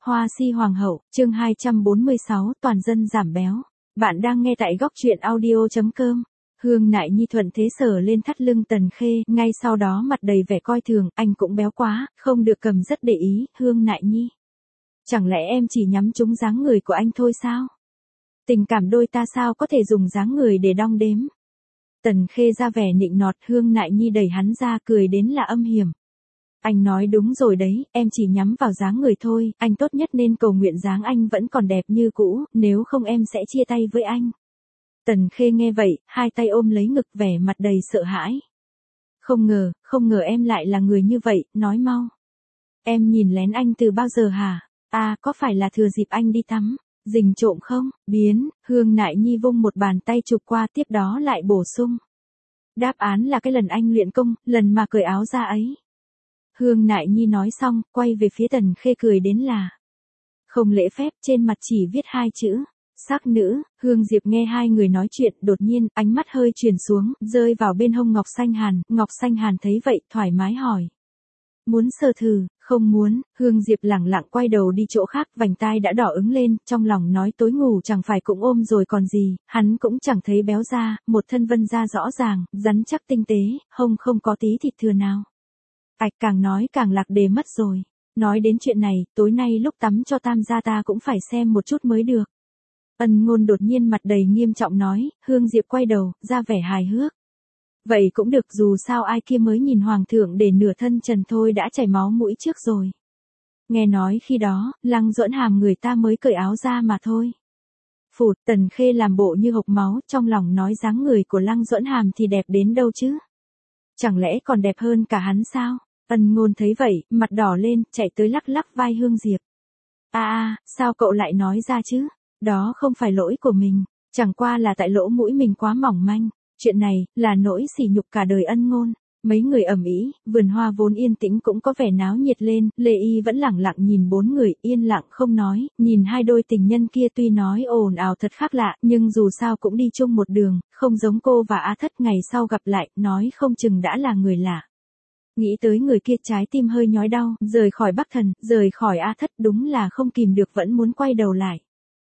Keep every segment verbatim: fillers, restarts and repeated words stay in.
Hoa si hoàng hậu, chương hai trăm bốn mươi sáu, toàn dân giảm béo. Bạn đang nghe tại góc truyện audio chấm com. Hương Nại Nhi thuận thế sờ lên thắt lưng Tần Khê, ngay sau đó mặt đầy vẻ coi thường, anh cũng béo quá, không được cầm rất để ý, Hương Nại Nhi. Chẳng lẽ em chỉ nhắm trúng dáng người của anh thôi sao? Tình cảm đôi ta sao có thể dùng dáng người để đong đếm? Tần Khê ra vẻ nịnh nọt, Hương Nại Nhi đẩy hắn ra cười đến là âm hiểm. Anh nói đúng rồi đấy, em chỉ nhắm vào dáng người thôi, anh tốt nhất nên cầu nguyện dáng anh vẫn còn đẹp như cũ, nếu không em sẽ chia tay với anh. Tần Khê nghe vậy, hai tay ôm lấy ngực vẻ mặt đầy sợ hãi. Không ngờ, không ngờ em lại là người như vậy, nói mau. Em nhìn lén anh từ bao giờ hả? À, có phải là thừa dịp anh đi tắm, rình trộm không? Biến, Hương Nại Nhi vung một bàn tay chụp qua tiếp đó lại bổ sung. Đáp án là cái lần anh luyện công, lần mà cởi áo ra ấy. Hương Nại Nhi nói xong, quay về phía Tần Khê cười đến là. Không lễ phép, trên mặt chỉ viết hai chữ. Sắc nữ. Hương Diệp nghe hai người nói chuyện, đột nhiên, ánh mắt hơi chuyển xuống, rơi vào bên hông Ngọc Xanh Hàn. Ngọc Xanh Hàn thấy vậy, thoải mái hỏi. Muốn sờ thử? Không muốn. Hương Diệp lẳng lặng quay đầu đi chỗ khác, vành tai đã đỏ ứng lên, trong lòng nói tối ngủ chẳng phải cũng ôm rồi còn gì, hắn cũng chẳng thấy béo ra, một thân vân da rõ ràng, rắn chắc tinh tế, hông không có tí thịt thừa nào. Ảch, càng nói càng lạc đề mất rồi. Nói đến chuyện này, tối nay lúc tắm cho tam gia ta cũng phải xem một chút mới được. Ân Ngôn đột nhiên mặt đầy nghiêm trọng nói, Hương Diệp quay đầu, ra vẻ hài hước. Vậy cũng được, dù sao ai kia mới nhìn hoàng thượng để nửa thân trần thôi đã chảy máu mũi trước rồi. Nghe nói khi đó, Lăng Duẫn Hàm người ta mới cởi áo ra mà thôi. Phụt, Tần Khê làm bộ như hộc máu, trong lòng nói dáng người của Lăng Duẫn Hàm thì đẹp đến đâu chứ? Chẳng lẽ còn đẹp hơn cả hắn sao? Ân Ngôn thấy vậy, mặt đỏ lên, chạy tới lắc lắc vai Hương Diệp. À à, sao cậu lại nói ra chứ? Đó không phải lỗi của mình, chẳng qua là tại lỗ mũi mình quá mỏng manh. Chuyện này, là nỗi sỉ nhục cả đời Ân Ngôn. Mấy người ầm ĩ, vườn hoa vốn yên tĩnh cũng có vẻ náo nhiệt lên, Lê Y vẫn lẳng lặng nhìn bốn người, yên lặng không nói, nhìn hai đôi tình nhân kia tuy nói ồn ào thật khác lạ, nhưng dù sao cũng đi chung một đường, không giống cô và A Thất ngày sau gặp lại, nói không chừng đã là người lạ. Nghĩ tới người kia trái tim hơi nhói đau, rời khỏi Bắc Thần, rời khỏi A Thất đúng là không kìm được vẫn muốn quay đầu lại.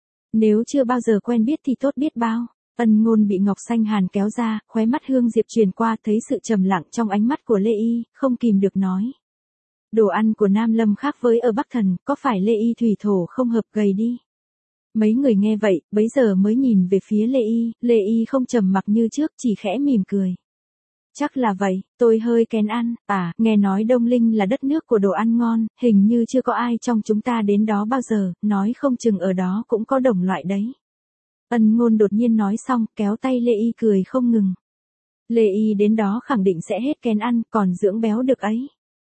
Nếu chưa bao giờ quen biết thì tốt biết bao. Ân Ngôn bị Ngọc Xanh Hàn kéo ra, khóe mắt Hương Diệp truyền qua thấy sự trầm lặng trong ánh mắt của Lê Y, không kìm được nói. Đồ ăn của Nam Lâm khác với ở Bắc Thần, có phải Lê Y thủy thổ không hợp gầy đi? Mấy người nghe vậy, bấy giờ mới nhìn về phía Lê Y, Lê Y không trầm mặc như trước, chỉ khẽ mỉm cười. Chắc là vậy, tôi hơi kén ăn, à, nghe nói Đông Linh là đất nước của đồ ăn ngon, hình như chưa có ai trong chúng ta đến đó bao giờ, nói không chừng ở đó cũng có đồng loại đấy. Ân Ngôn đột nhiên nói xong, kéo tay Lê Y cười không ngừng. Lê Y đến đó khẳng định sẽ hết kén ăn, còn dưỡng béo được ấy.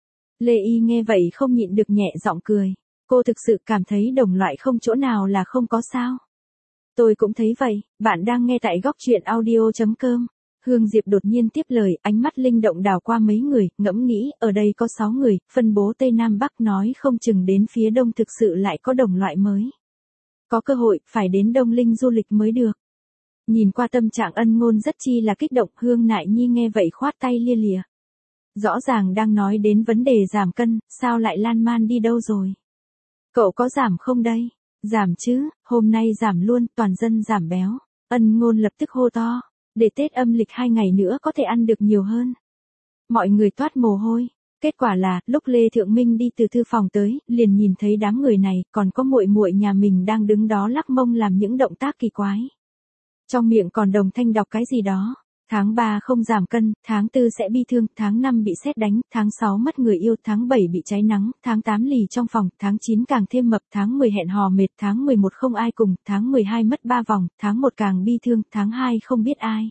Lê Y nghe vậy không nhịn được nhẹ giọng cười. Cô thực sự cảm thấy đồng loại không chỗ nào là không có sao. Tôi cũng thấy vậy, bạn đang nghe tại góc truyện audio chấm com. Hương Diệp đột nhiên tiếp lời, ánh mắt linh động đảo qua mấy người, ngẫm nghĩ, ở đây có sáu người, phân bố Tây Nam Bắc nói không chừng đến phía Đông thực sự lại có đồng loại mới. Có cơ hội, phải đến Đông Linh du lịch mới được. Nhìn qua tâm trạng Ân Ngôn rất chi là kích động, Hương Nại Nhi nghe vậy khoát tay lia lịa. Rõ ràng đang nói đến vấn đề giảm cân, sao lại lan man đi đâu rồi? Cậu có giảm không đây? Giảm chứ, hôm nay giảm luôn, toàn dân giảm béo. Ân Ngôn lập tức hô to, để Tết âm lịch hai ngày nữa có thể ăn được nhiều hơn. Mọi người toát mồ hôi. Kết quả là, lúc Lê Thượng Minh đi từ thư phòng tới, liền nhìn thấy đám người này, còn có muội muội nhà mình đang đứng đó lắc mông làm những động tác kỳ quái. Trong miệng còn đồng thanh đọc cái gì đó. Tháng ba không giảm cân, tháng tư sẽ bi thương, tháng năm bị sét đánh, tháng sáu mất người yêu, tháng bảy bị cháy nắng, tháng tám lì trong phòng, tháng chín càng thêm mập, tháng mười hẹn hò mệt, tháng mười một không ai cùng, tháng mười hai mất ba vòng, tháng một càng bi thương, tháng hai không biết ai.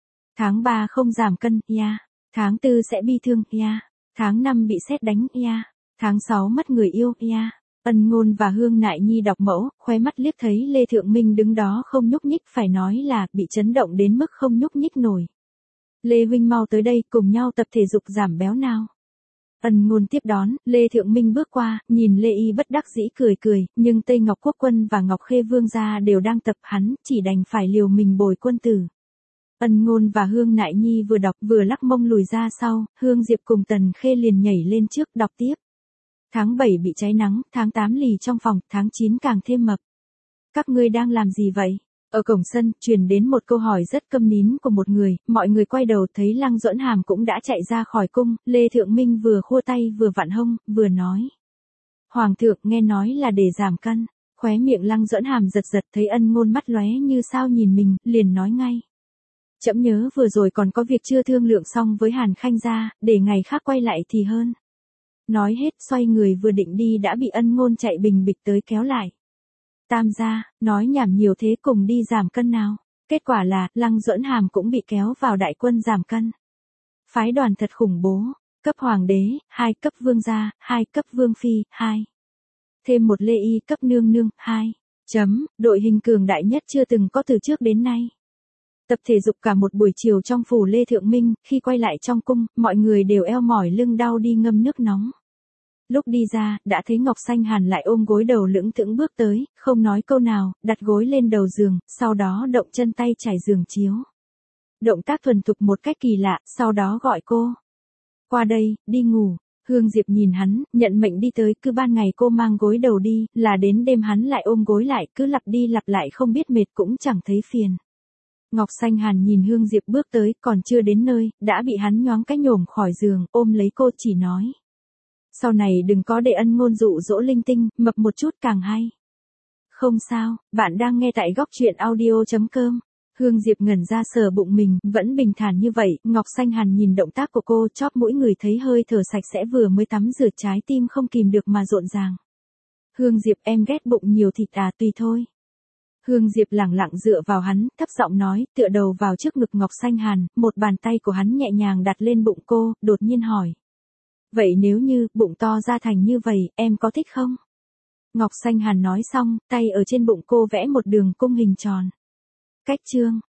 Tháng ba không giảm cân, ya. Yeah. Tháng tư sẽ bi thương, ya. Yeah. Tháng năm bị sét đánh, ya. Yeah. Tháng sáu mất người yêu, ya. Yeah. Ân Ngôn và Hương Nại Nhi đọc mẫu, khóe mắt liếc thấy Lê Thượng Minh đứng đó không nhúc nhích, phải nói là bị chấn động đến mức không nhúc nhích nổi. Lê huynh mau tới đây, cùng nhau tập thể dục giảm béo nào. Ân Ngôn tiếp đón, Lê Thượng Minh bước qua, nhìn Lê Y bất đắc dĩ cười cười, nhưng Tây Ngọc Quốc Quân và Ngọc Khê Vương gia đều đang tập, hắn chỉ đành phải liều mình bồi quân tử. Ân Ngôn và Hương Nại Nhi vừa đọc vừa lắc mông lùi ra sau, Hương Diệp cùng Tần Khê liền nhảy lên trước đọc tiếp. Tháng bảy bị cháy nắng, tháng tám lì trong phòng, tháng chín càng thêm mập. Các ngươi đang làm gì vậy? Ở cổng sân, truyền đến một câu hỏi rất câm nín của một người, mọi người quay đầu thấy Lăng Duẫn Hàm cũng đã chạy ra khỏi cung, Lê Thượng Minh vừa khua tay vừa vặn hông, vừa nói. Hoàng thượng nghe nói là để giảm cân, khóe miệng Lăng Duẫn Hàm giật giật thấy Ân Ngôn mắt lóe như sao nhìn mình, liền nói ngay. Trẫm nhớ vừa rồi còn có việc chưa thương lượng xong với Hàn Khanh gia, để ngày khác quay lại thì hơn. Nói hết xoay người vừa định đi đã bị Ân Ngôn chạy bình bịch tới kéo lại. Tam gia, nói nhảm nhiều thế cùng đi giảm cân nào. Kết quả là, Lăng Duẫn Hàm cũng bị kéo vào đại quân giảm cân. Phái đoàn thật khủng bố, cấp hoàng đế, hai cấp vương gia, hai cấp vương phi, hai. Thêm một lê y cấp nương nương, hai. Chấm, đội hình cường đại nhất chưa từng có từ trước đến nay. Tập thể dục cả một buổi chiều trong phủ Lê Thượng Minh, khi quay lại trong cung, mọi người đều eo mỏi lưng đau đi ngâm nước nóng. Lúc đi ra, đã thấy Ngọc Xanh Hàn lại ôm gối đầu lững thững bước tới, không nói câu nào, đặt gối lên đầu giường, sau đó động chân tay trải giường chiếu. Động tác thuần thục một cách kỳ lạ, sau đó gọi cô. Qua đây, đi ngủ. Hương Diệp nhìn hắn, nhận mệnh đi tới, cứ ban ngày cô mang gối đầu đi, là đến đêm hắn lại ôm gối lại, cứ lặp đi lặp lại không biết mệt cũng chẳng thấy phiền. Ngọc Xanh Hàn nhìn Hương Diệp bước tới, còn chưa đến nơi, đã bị hắn nhoáng cái nhổm khỏi giường, ôm lấy cô chỉ nói. Sau này đừng có để Ân Ngôn dụ dỗ linh tinh, mập một chút càng hay. Không sao, bạn đang nghe tại góc truyện audio chấm com. Hương Diệp ngẩn ra sờ bụng mình, vẫn bình thản như vậy, Ngọc Xanh Hàn nhìn động tác của cô chóp mũi người thấy hơi thở sạch sẽ vừa mới tắm rửa trái tim không kìm được mà rộn ràng. Hương Diệp em ghét bụng nhiều thịt à tùy thôi. Hương Diệp lẳng lặng dựa vào hắn, thấp giọng nói, tựa đầu vào trước ngực Ngọc Xanh Hàn, một bàn tay của hắn nhẹ nhàng đặt lên bụng cô, đột nhiên hỏi. Vậy nếu như, bụng to ra thành như vậy, em có thích không? Ngọc Xanh Hàn nói xong, tay ở trên bụng cô vẽ một đường cung hình tròn. Cách chương.